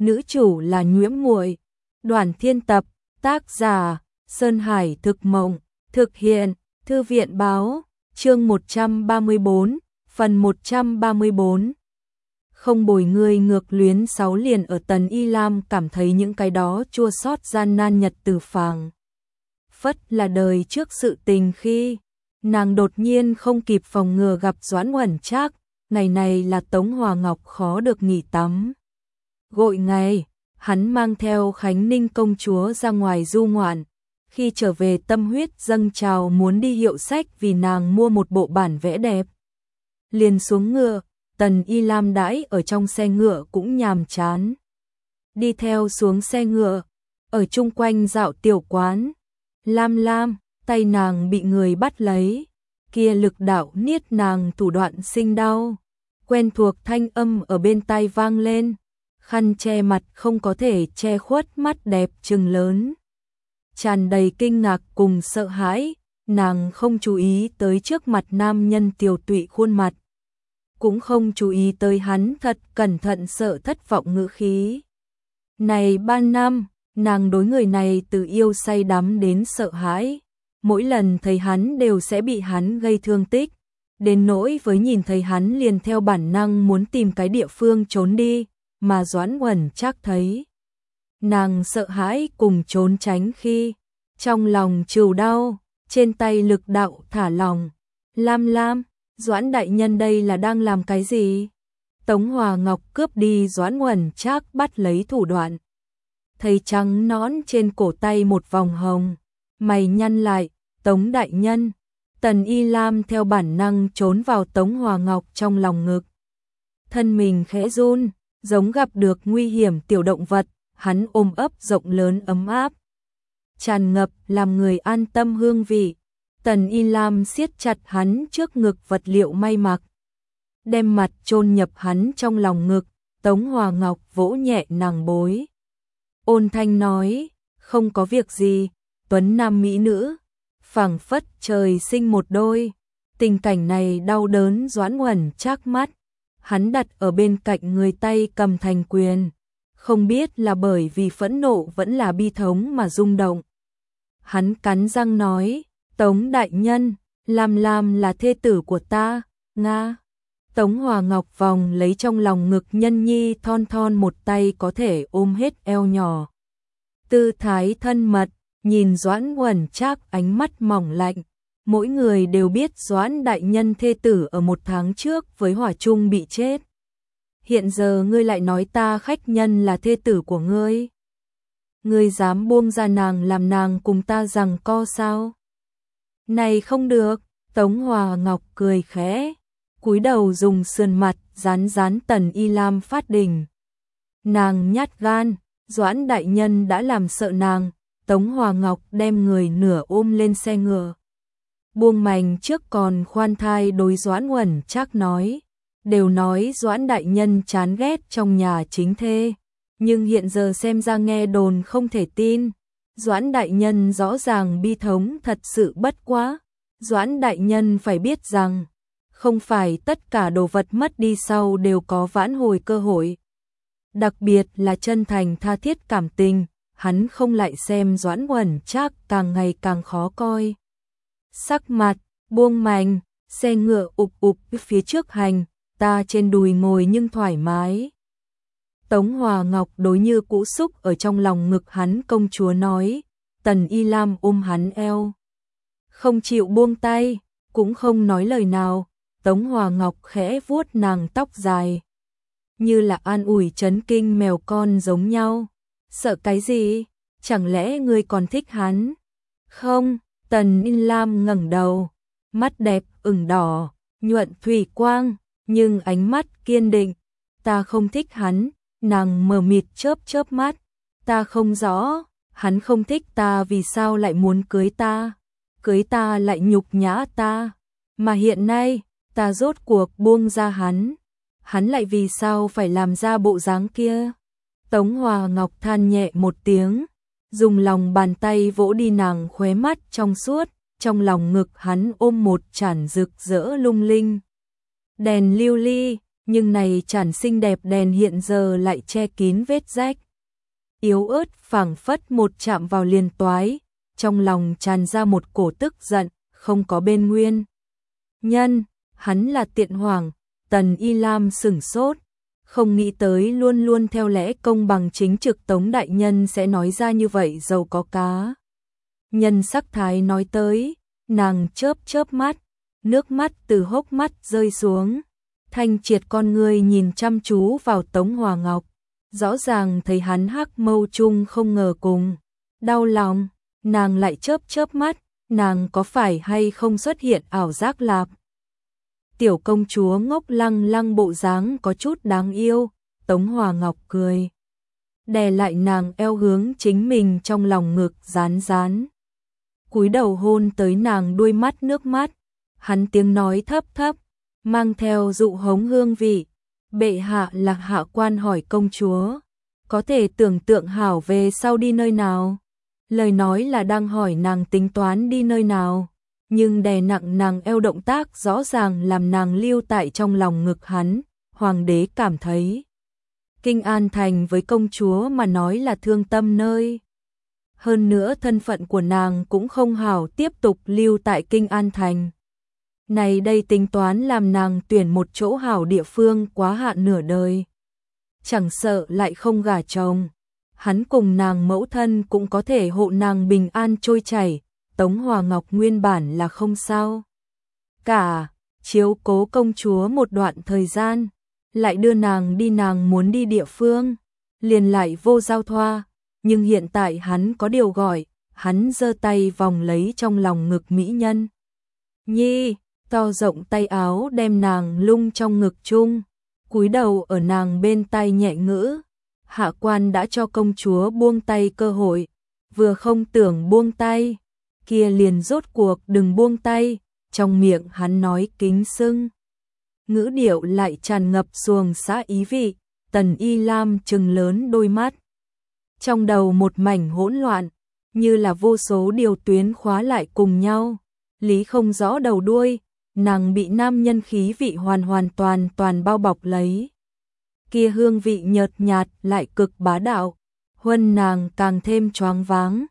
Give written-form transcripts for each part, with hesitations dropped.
nữ chủ là Nhiễm Muội. Đoàn Thiên Tập, tác giả Sơn Hải Thực Mộng, thực hiện Thư viện Báo, chương 134, phần 134. Không bồi ngươi ngược luyến 6 liền ở Tần Y Lam cảm thấy những cái đó chua xót gian nan nhật từ phàng phất là đời trước sự tình khi nàng đột nhiên không kịp phòng ngừa gặp Doãn Uẩn Trác, ngày này là Tống Hòa Ngọc khó được nghỉ tắm gội ngày, hắn mang theo Khánh Ninh công chúa ra ngoài du ngoạn, khi trở về tâm huyết dâng trào muốn đi hiệu sách vì nàng mua một bộ bản vẽ đẹp. Liền xuống ngựa, Tần Y Lam đãi ở trong xe ngựa cũng nhàm chán. Đi theo xuống xe ngựa, ở chung quanh dạo tiểu quán. Lam, tay nàng bị người bắt lấy, kia lực đạo niết nàng thủ đoạn sinh đau. Quen thuộc thanh âm ở bên tai vang lên, khăn che mặt không có thể che khuất mắt đẹp trừng lớn. Tràn đầy kinh ngạc cùng sợ hãi, nàng không chú ý tới trước mặt nam nhân tiều tụy khuôn mặt. Cũng không chú ý tới hắn thật cẩn thận sợ thất vọng ngữ khí. Này 3 năm, nàng đối người này từ yêu say đắm đến sợ hãi. Mỗi lần thấy hắn đều sẽ bị hắn gây thương tích. Đến nỗi với nhìn thấy hắn liền theo bản năng muốn tìm cái địa phương trốn đi, mà Doãn Uẩn Trác thấy. Nàng sợ hãi cùng trốn tránh khi trong lòng trừu đau, trên tay lực đạo thả lòng. Lam, Doãn đại nhân đây là đang làm cái gì? Tống Hòa Ngọc cướp đi Doãn Uẩn Trác bắt lấy thủ đoạn. Thấy trắng nón trên cổ tay một vòng hồng, mày nhăn lại, Tống đại nhân. Tần Y Lam theo bản năng trốn vào Tống Hòa Ngọc trong lòng ngực. Thân mình khẽ run, giống gặp được nguy hiểm tiểu động vật, hắn ôm ấp rộng lớn ấm áp. Tràn ngập làm người an tâm hương vị. Tần Y Lam siết chặt hắn trước ngực vật liệu may mặc. Đem mặt chôn nhập hắn trong lòng ngực, Tống Hòa Ngọc vỗ nhẹ nàng bối. Ôn thanh nói, không có việc gì, tuấn nam mỹ nữ. Phảng phất trời sinh một đôi, tình cảnh này đau đớn Doãn Uẩn Trác mắt, hắn đặt ở bên cạnh người tay cầm thành quyền, không biết là bởi vì phẫn nộ vẫn là bi thống mà rung động. Hắn cắn răng nói, Tống đại nhân, Lam là thê tử của ta, Nga. Tống Hòa Ngọc vòng lấy trong lòng ngực nhân nhi thon thon một tay có thể ôm hết eo nhỏ. Tư thái thân mật. Nhìn Doãn Uẩn Trác ánh mắt mỏng lạnh, mỗi người đều biết Doãn đại nhân thê tử ở 1 tháng trước với hỏa chung bị chết. Hiện giờ ngươi lại nói ta khách nhân là thê tử của ngươi. Ngươi dám buông ra nàng làm nàng cùng ta giằng co sao? Này không được, Tống Hòa Ngọc cười khẽ, cúi đầu dùng sườn mặt dán Tần Y Lam phát đình. Nàng nhát gan, Doãn đại nhân đã làm sợ nàng. Tống Hòa Ngọc đem người nửa ôm lên xe ngựa. Buông mành trước còn khoan thai đối Doãn Uẩn Trác nói. Đều nói Doãn đại nhân chán ghét trong nhà chính thê. Nhưng hiện giờ xem ra nghe đồn không thể tin. Doãn đại nhân rõ ràng bi thống thật sự bất quá. Doãn đại nhân phải biết rằng, không phải tất cả đồ vật mất đi sau đều có vãn hồi cơ hội. Đặc biệt là chân thành tha thiết cảm tình. Hắn không lại xem Doãn Uẩn Trác càng ngày càng khó coi. Sắc mặt, buông mành, xe ngựa ục phía trước hành, ta trên đùi ngồi nhưng thoải mái. Tống Hòa Ngọc đối như cũ xúc ở trong lòng ngực hắn công chúa nói, Tần Y Lam ôm hắn eo. Không chịu buông tay, cũng không nói lời nào, Tống Hòa Ngọc khẽ vuốt nàng tóc dài. Như là an ủi chấn kinh mèo con giống nhau. Sợ cái gì? Chẳng lẽ ngươi còn thích hắn? Không, Tần Y Lam ngẩng đầu, mắt đẹp ửng đỏ, nhuận thủy quang, nhưng ánh mắt kiên định. Ta không thích hắn, nàng mờ mịt chớp mắt. Ta không rõ, hắn không thích ta vì sao lại muốn cưới ta? Cưới ta lại nhục nhã ta. Mà hiện nay, ta rốt cuộc buông ra hắn. Hắn lại vì sao phải làm ra bộ dáng kia? Tống Hòa Ngọc than nhẹ một tiếng, dùng lòng bàn tay vỗ đi nàng khóe mắt trong suốt, trong lòng ngực hắn ôm một chản rực rỡ lung linh. Đèn lưu ly, nhưng này chản xinh đẹp đèn hiện giờ lại che kín vết rách. Yếu ớt phảng phất một chạm vào liền toái, trong lòng tràn ra một cổ tức giận, không có bên nguyên nhân, hắn là tiện hoàng. Tần Y Lam sửng sốt, không nghĩ tới luôn luôn theo lẽ công bằng chính trực Tống đại nhân sẽ nói ra như vậy giàu có cá. Nhân sắc thái nói tới, nàng chớp chớp mắt, nước mắt từ hốc mắt rơi xuống, thanh triệt con ngươi nhìn chăm chú vào Tống Hòa Ngọc, rõ ràng thấy hắn hắc mâu chung không ngờ cùng đau lòng, nàng lại chớp chớp mắt, nàng có phải hay không xuất hiện ảo giác lạp. Tiểu công chúa ngốc lăng lăng bộ dáng có chút đáng yêu, Tống Hòa Ngọc cười, đè lại nàng eo hướng chính mình trong lòng ngực rán rán, cúi đầu hôn tới nàng đuôi mắt nước mắt, hắn tiếng nói thấp thấp, mang theo dụ hống hương vị, bệ hạ là hạ quan hỏi công chúa, có thể tưởng tượng hảo về sau đi nơi nào, lời nói là đang hỏi nàng tính toán đi nơi nào. Nhưng đè nặng nàng eo động tác rõ ràng làm nàng lưu tại trong lòng ngực hắn, hoàng đế cảm thấy Kinh An Thành với công chúa mà nói là thương tâm nơi. Hơn nữa thân phận của nàng cũng không hảo tiếp tục lưu tại Kinh An Thành. Này đây tính toán làm nàng tuyển một chỗ hảo địa phương quá hạn nửa đời. Chẳng sợ lại không gả chồng, hắn cùng nàng mẫu thân cũng có thể hộ nàng bình an trôi chảy. Tống Hòa Ngọc nguyên bản là không sao cả, chiếu cố công chúa một đoạn thời gian, lại đưa nàng đi nàng muốn đi địa phương, liền lại vô giao thoa, nhưng hiện tại hắn có điều gọi, hắn giơ tay vòng lấy trong lòng ngực mỹ nhân. Nhi, to rộng tay áo đem nàng lung trong ngực chung, cúi đầu ở nàng bên tai nhẹ ngữ, hạ quan đã cho công chúa buông tay cơ hội, vừa không tưởng buông tay. Kia liền rốt cuộc đừng buông tay, trong miệng hắn nói kính xưng. Ngữ điệu lại tràn ngập xuồng xã ý vị, Tần Y Lam trừng lớn đôi mắt. Trong đầu một mảnh hỗn loạn, như là vô số điều tuyến khóa lại cùng nhau, lý không rõ đầu đuôi, nàng bị nam nhân khí vị hoàn toàn bao bọc lấy. Kia hương vị nhợt nhạt lại cực bá đạo, huân nàng càng thêm choáng váng.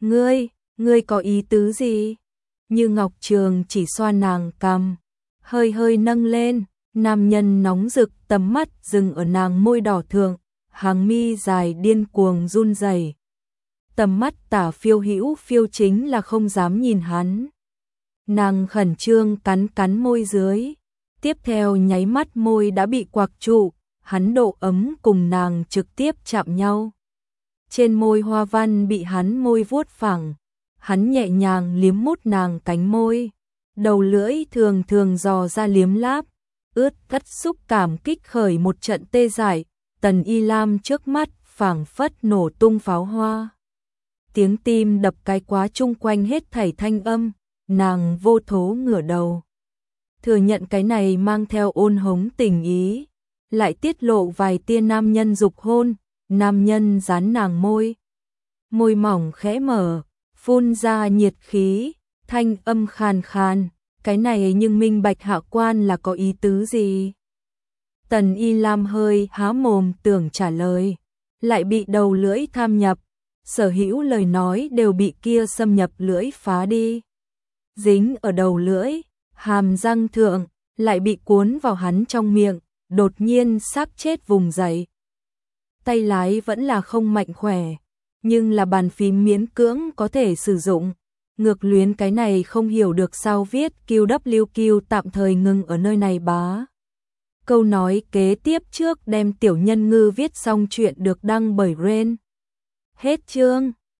Ngươi có ý tứ gì? Như Ngọc Trường chỉ xoa nàng cằm, hơi hơi nâng lên, nam nhân nóng rực tầm mắt dừng ở nàng môi đỏ thượng, hàng mi dài điên cuồng run rẩy. Tầm mắt tả phiêu hữu phiêu chính là không dám nhìn hắn. Nàng khẩn trương cắn môi dưới, tiếp theo nháy mắt môi đã bị quạc trụ, hắn độ ấm cùng nàng trực tiếp chạm nhau. Trên môi hoa văn bị hắn môi vuốt phẳng. Hắn nhẹ nhàng liếm mút nàng cánh môi, đầu lưỡi thường dò ra liếm láp, ướt cắt xúc cảm kích khởi một trận tê dại, Tần Y Lam trước mắt phảng phất nổ tung pháo hoa. Tiếng tim đập cái quá chung quanh hết thảy thanh âm, nàng vô thố ngửa đầu. Thừa nhận cái này mang theo ôn hống tình ý, lại tiết lộ vài tia nam nhân dục hôn, nam nhân dán nàng môi. Môi mỏng khẽ mở, phun ra nhiệt khí, thanh âm khàn khàn, cái này nhưng minh bạch hạ quan là có ý tứ gì? Tần Y Lam hơi há mồm tưởng trả lời, lại bị đầu lưỡi tham nhập, sở hữu lời nói đều bị kia xâm nhập lưỡi phá đi. Dính ở đầu lưỡi, hàm răng thượng, lại bị cuốn vào hắn trong miệng, đột nhiên xác chết vùng dậy. Tay lái vẫn là không mạnh khỏe, nhưng là bàn phím miễn cưỡng có thể sử dụng. Ngược luyến cái này không hiểu được sao viết QWQ tạm thời ngừng ở nơi này bá. Câu nói kế tiếp trước đem tiểu nhân ngư viết xong chuyện được đăng bởi Ren. Hết chương.